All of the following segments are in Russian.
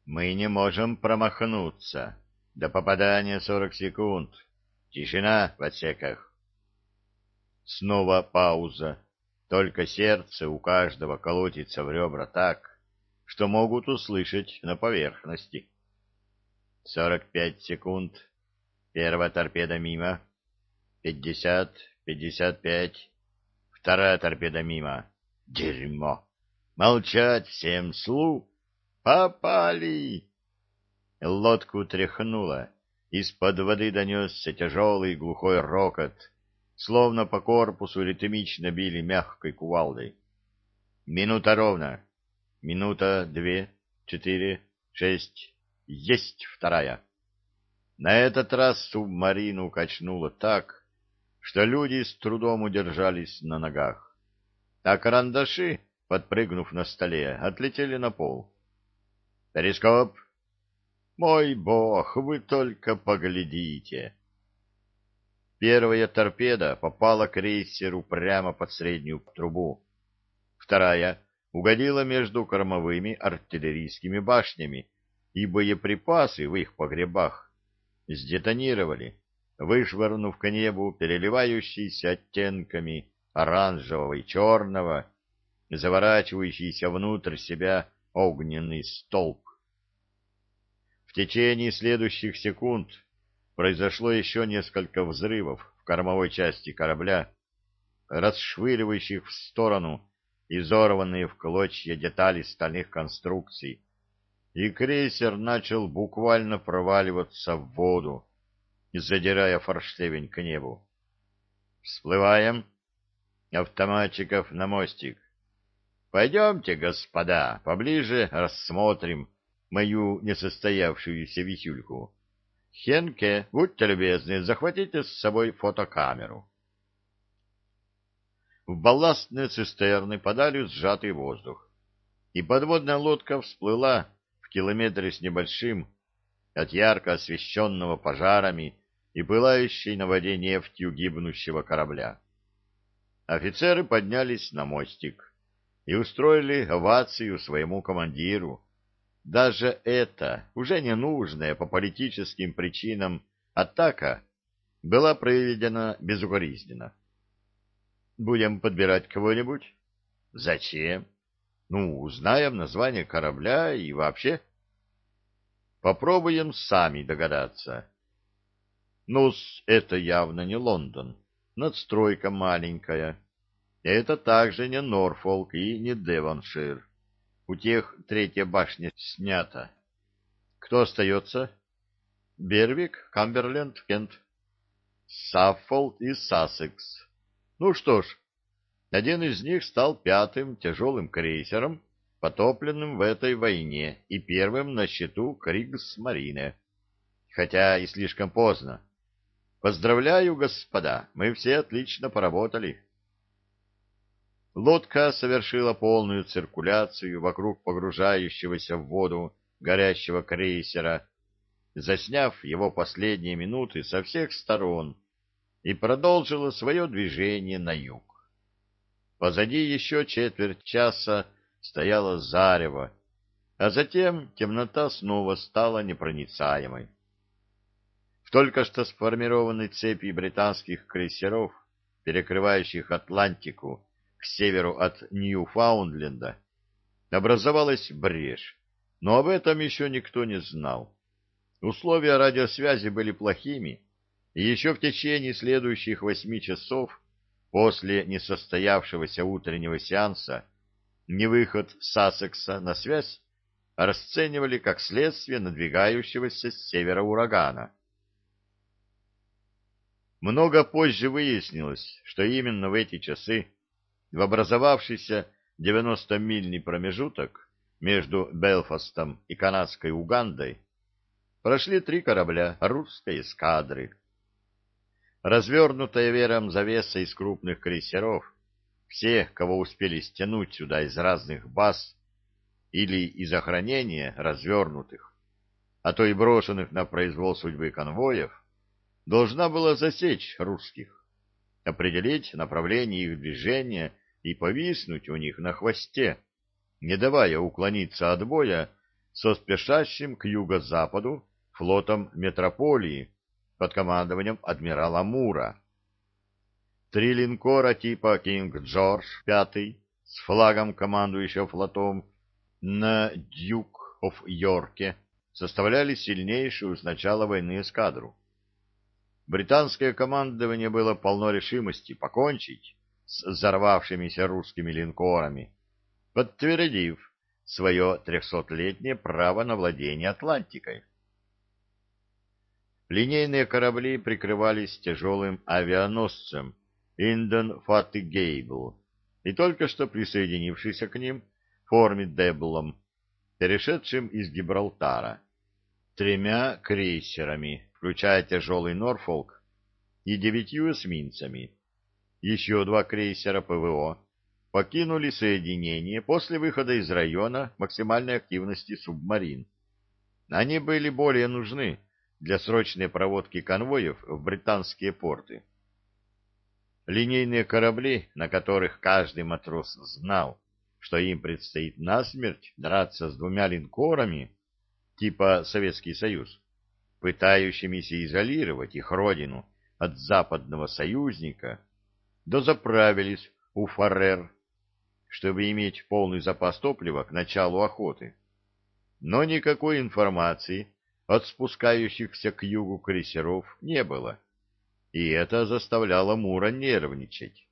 Мы не можем промахнуться. До попадания 40 секунд. Тишина в отсеках. Снова пауза. Только сердце у каждого колотится в ребра так, что могут услышать на поверхности. 45 секунд. Первая торпеда мимо. 50, 55. Вторая торпеда мимо. Дерьмо! Молчать всем слу! Попали! Лодку тряхнуло. Из-под воды донесся тяжелый глухой рокот, словно по корпусу ритмично били мягкой кувалдой. Минута ровно. Минута, 2, 4, 6. Есть вторая. На этот раз субмарину качнуло так, что люди с трудом удержались на ногах, а карандаши, подпрыгнув на столе, отлетели на пол. Перископ! Мой бог, вы только поглядите! Первая торпеда попала крейсеру прямо под среднюю трубу. Вторая угодила между кормовыми артиллерийскими башнями, и боеприпасы в их погребах сдетонировали, вышвырнув к небу переливающиеся оттенками оранжевого и черного, заворачивающийся внутрь себя огненный столб. В течение следующих секунд произошло еще несколько взрывов в кормовой части корабля, расшвыривающих в сторону изорванные в клочья детали стальных конструкций, и крейсер начал буквально проваливаться в воду, задирая форштевень к небу. «Всплываем! Автоматчиков на мостик! Пойдемте, господа, поближе рассмотрим мою несостоявшуюся висюльку. Хенке, будьте любезны, захватите с собой фотокамеру». В балластные цистерны подали сжатый воздух, и подводная лодка всплыла в километре с небольшим от ярко освещенного пожарами и пылающей на воде нефтью гибнущего корабля. Офицеры поднялись на мостик и устроили овацию своему командиру. Даже эта, уже ненужная по политическим причинам, атака была проведена безукоризненно. Будем подбирать кого-нибудь? Зачем? Ну, узнаем название корабля и вообще. Попробуем сами догадаться. Ну-с, это явно не Лондон. Надстройка маленькая. Это также не Норфолк и не Девоншир. У тех третья башня снята. Кто остается? Бервик, Камберленд, Кент. Саффолк и Сассекс. Ну что ж, один из них стал пятым тяжелым крейсером, потопленным в этой войне, и первым на счету Кригсмарине. Хотя и слишком поздно. Поздравляю, господа, мы все отлично поработали. Лодка совершила полную циркуляцию вокруг погружающегося в воду горящего крейсера, засняв его последние минуты со всех сторон, и продолжила свое движение на юг. Позади еще четверть часа стояло зарево, а затем темнота снова стала непроницаемой. В только что сформированной цепи британских крейсеров, перекрывающих Атлантику к северу от Ньюфаундленда, образовалась брешь, но об этом еще никто не знал. Условия радиосвязи были плохими, и еще в течение следующих 8 часов после несостоявшегося утреннего сеанса невыход Сассекса на связь расценивали как следствие надвигающегося с севера урагана. Много позже выяснилось, что именно в эти часы в образовавшийся 90-мильный промежуток между Белфастом и канадской Угандой прошли 3 корабля русской эскадры. Развернутая веером завеса из крупных крейсеров, все, кого успели стянуть сюда из разных баз или из охранения развернутых, а то и брошенных на произвол судьбы конвоев, должна была засечь русских, определить направление их движения и повиснуть у них на хвосте, не давая уклониться от боя со спешащим к юго-западу флотом метрополии под командованием адмирала Мура. 3 линкора типа «Кинг Джордж V» с флагом командующего флотом на «Дьюк оф Йорке» составляли сильнейшую с начала войны эскадру. Британское командование было полно решимости покончить с взорвавшимися русскими линкорами, подтвердив свое 300-летнее право на владение Атлантикой. Линейные корабли прикрывались тяжелым авианосцем Индонфатигейбл и только что присоединившийся к ним Формидеблом, перешедшим из Гибралтара, 3 крейсерами, включая тяжелый Норфолк, и 9 эсминцами. Еще 2 крейсера ПВО покинули соединение после выхода из района максимальной активности субмарин. Они были более нужны для срочной проводки конвоев в британские порты. Линейные корабли, на которых каждый матрос знал, что им предстоит насмерть драться с 2 линкорами, типа Советский Союз, пытающимися изолировать их родину от западного союзника, дозаправились у Фарер, чтобы иметь полный запас топлива к началу охоты. Но никакой информации от спускающихся к югу крейсеров не было, и это заставляло Мура нервничать.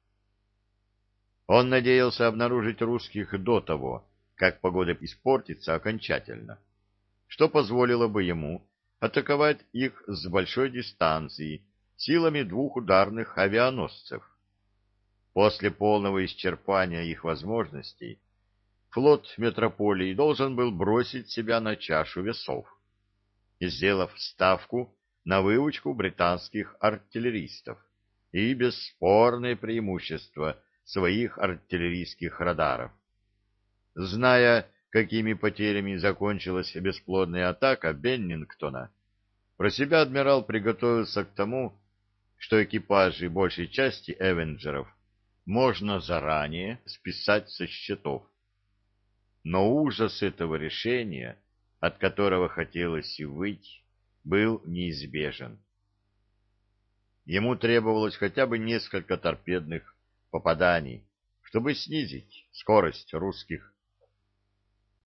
Он надеялся обнаружить русских до того, как погода испортится окончательно, что позволило бы ему атаковать их с большой дистанции силами 2 ударных авианосцев. После полного исчерпания их возможностей флот метрополии должен был бросить себя на чашу весов, сделав ставку на выучку британских артиллеристов и бесспорное преимущество своих артиллерийских радаров. Зная, какими потерями закончилась бесплодная атака Беннингтона, про себя адмирал приготовился к тому, что экипажи большей части «Эвенджеров» можно заранее списать со счетов. Но ужас этого решения, от которого хотелось и выть, был неизбежен. Ему требовалось хотя бы несколько торпедных попаданий, чтобы снизить скорость русских